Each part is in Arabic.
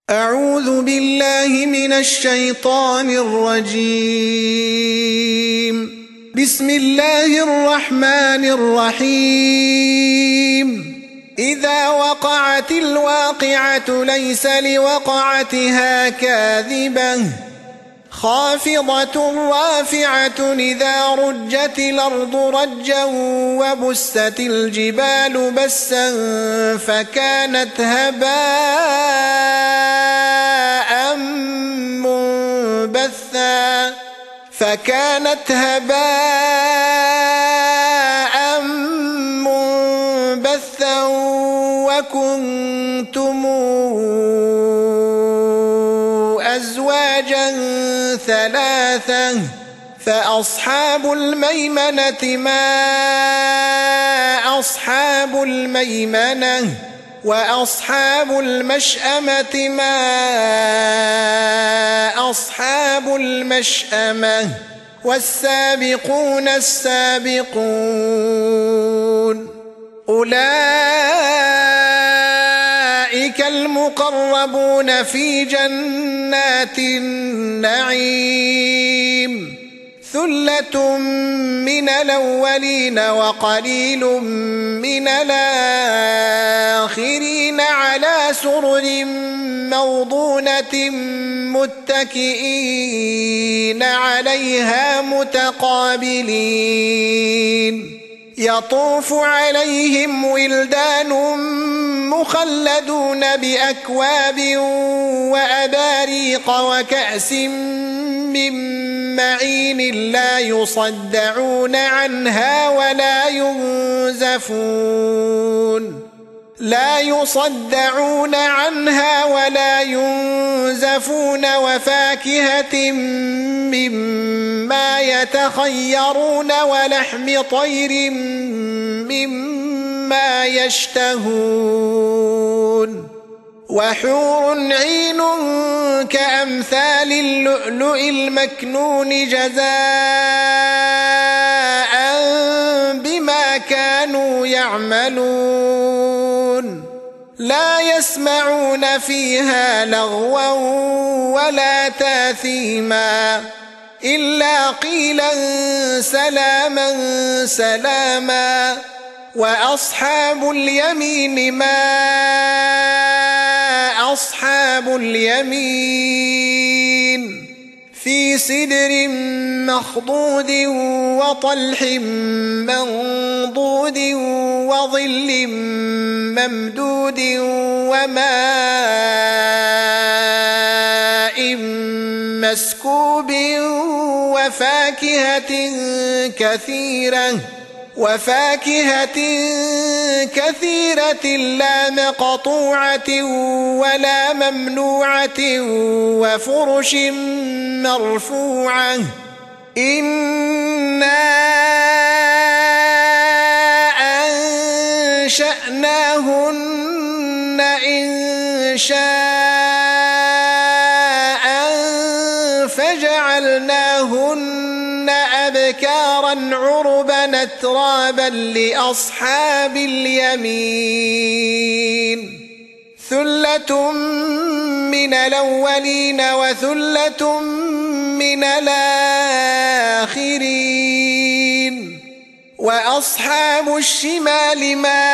أعوذ بالله من الشيطان الرجيم. بسم الله الرحمن الرحيم. إذا وقعت الواقعة ليس لوقعتها كاذبة خافضة رافعة إذا رجت الأرض رجا وبست الجبال بسا فكانت هباء منبثا وكنتم أزواجا ثلاثة فأصحاب الميمنة ما أصحاب الميمنة وأصحاب المشأمة ما أصحاب المشأمة والسابقون السابقون أولئك المقربون في جنات النعيم ثلة من الأولين وقليل من الآخرين على سرر موضونة متكئين عليها متقابلين يطوف عليهم ولدان مخلدون بأكواب وأباريق وكأس من معين لا يصدعون عنها ولا ينزفون وفاكهة مما يتخيرون ولحم طير مما يشتهون وحور عين كأمثال اللؤلؤ المكنون جزاء بما كانوا يعملون لا يسمعون فيها لغوا ولا تاثيما إلا قيلا سلاما سلاما وأصحاب اليمين ما أصحاب اليمين في سدر مخضود وطلح منضود وظل ممدود وماء مسكوب وفاكهة كثيرة لا مقطوعة ولا ممنوعة وفرش مرفوعة إنا أنشأناهن إنشاء فجعلناهن أبكارا عربا أترابا لأصحاب اليمين ثلة من الأولين وثلة من الآخرين وأصحاب الشمال ما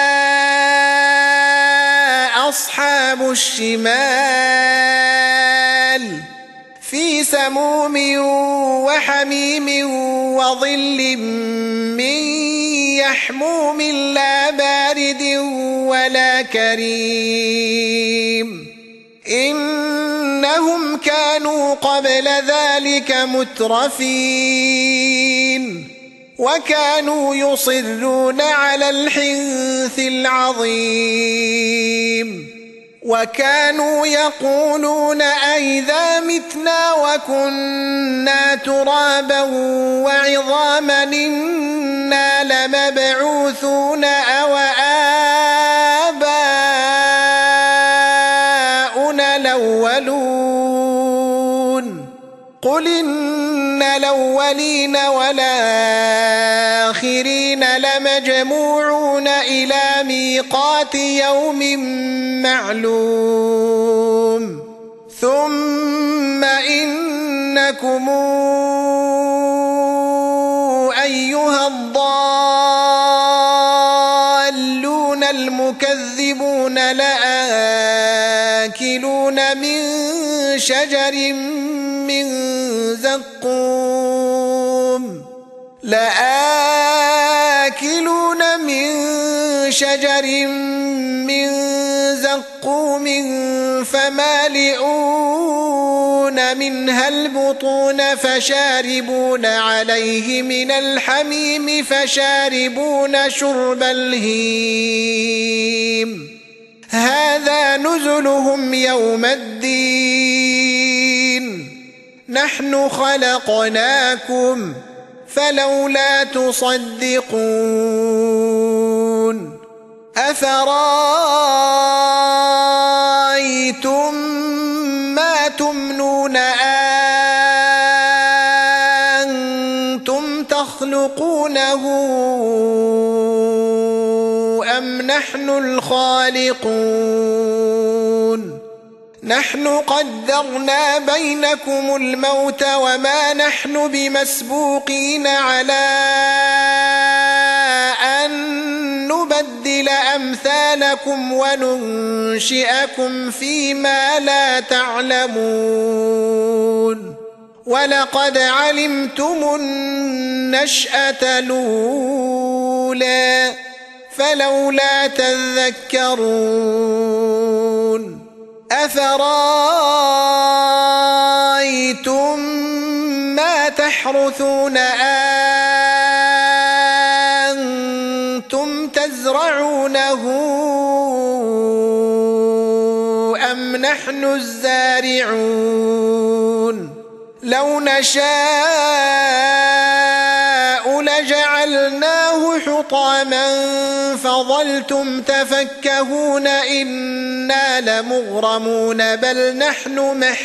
أصحاب الشمال في سموم وحميم وظل من يحموم لا بارد ولا كريم إنهم كانوا قبل ذلك مترفين وكانوا يصرون على الحنث العظيم وكانوا يقولون أئذا متنا وكنا ترابا وعظاما إنا لمبعوثون أو آباؤنا الأولون قل إن الأولين والآخرين لمجموعون إلى ميقات يوم معلوم إنكم أيها الضالون المكذبون لآكلون من شجر من زقوم فمالئون منها البطون فشاربون عليه من الحميم فشاربون شرب الهيم هذا نزلهم يوم الدين نحن خلقناكم فلولا تصدقون أفرأيتم ما تمنون أنتم تخلقونه أم نحن الخالقون نحن قدرنا بينكم الموت وما نحن بمسبوقين على أن نبدل أمثالكم وننشئكم فيما لا تعلمون ولقد علمتم النشأة الأولى فلولا تذكرون أفرأيتم ما تحرثون أنتم تزرعونه أم نحن الزارعون لو نشاء لجعلناه حطاما فظلتم تفكهون إنا لمغرمون بل نحن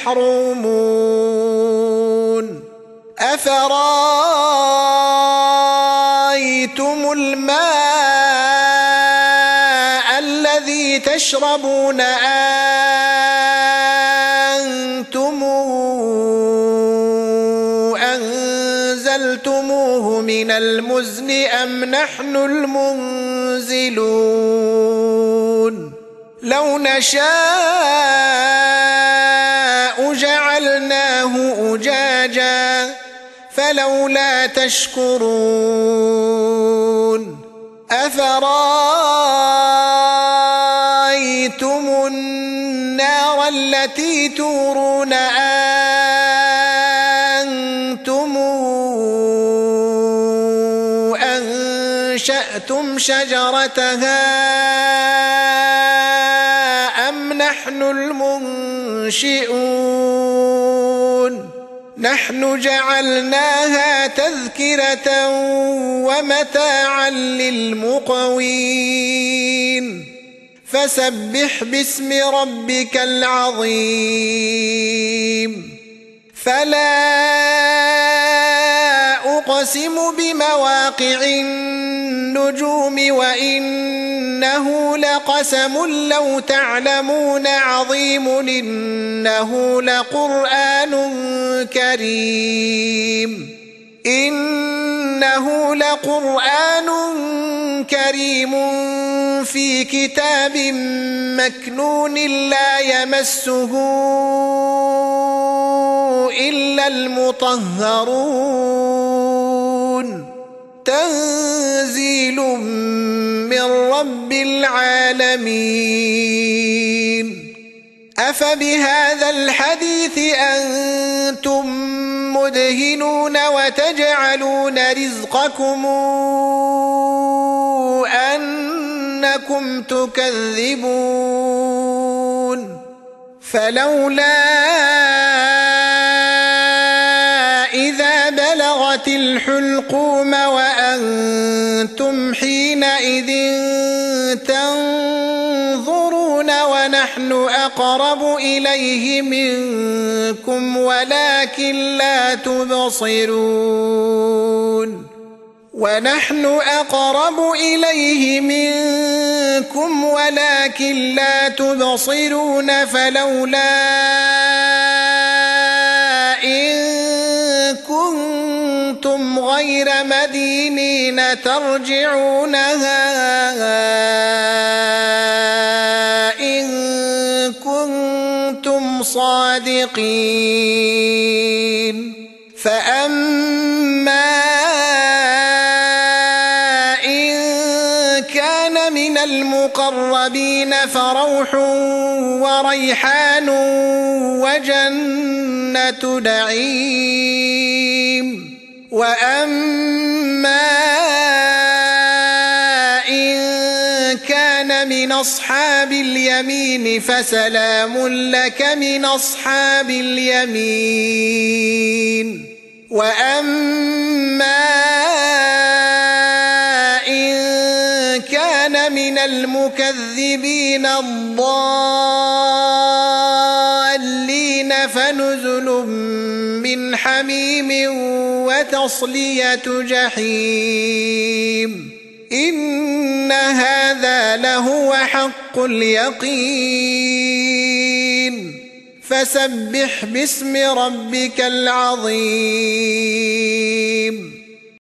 محرومون أفرأيتم الماء الذي تشربون أنتم أنزلتموه من المزن أم نحن المنزلون لو نشاء جعلناه أجاجا فلولا تشكرون أفرأيتم النار التي تورون أنتم أنشأتم شجرتها أم نحن المنشئون نحن جعلناها تذكرة ومتاعا للمقوين فسبح باسم ربك العظيم فلا أقسم بمواقع النجوم وإنه لقسم لو تعلمون عظيم إنه لقرآن كريم إنه لقرآن كريم في كتاب مكنون لا يمسه إلا المطهرون تنزيل من رب العالمين أفبهذا الحديث أنتم مدهنون وتجعلون رزقكم أنكم تكذبون فلولا إذا بلغت الحلقوم وأنتم حينئذ تنظرون ونحن أقرب إليه منكم ولكن لا تبصرون ونحن أقرب إليه منكم ولكن لا تبصرون فلولا إن غير مدينين ترجعونها إن كنتم صادقين. فأما إن كان من المقربين فروح وريحان وجنة نعيم. وأما إن كان من أصحاب اليمين فسلام لك من أصحاب اليمين. وأما إن كان من المكذبين الضالين فنزل من حميم وتصلية جحيم. إن هذا لهو حق اليقين. فسبح باسم ربك العظيم.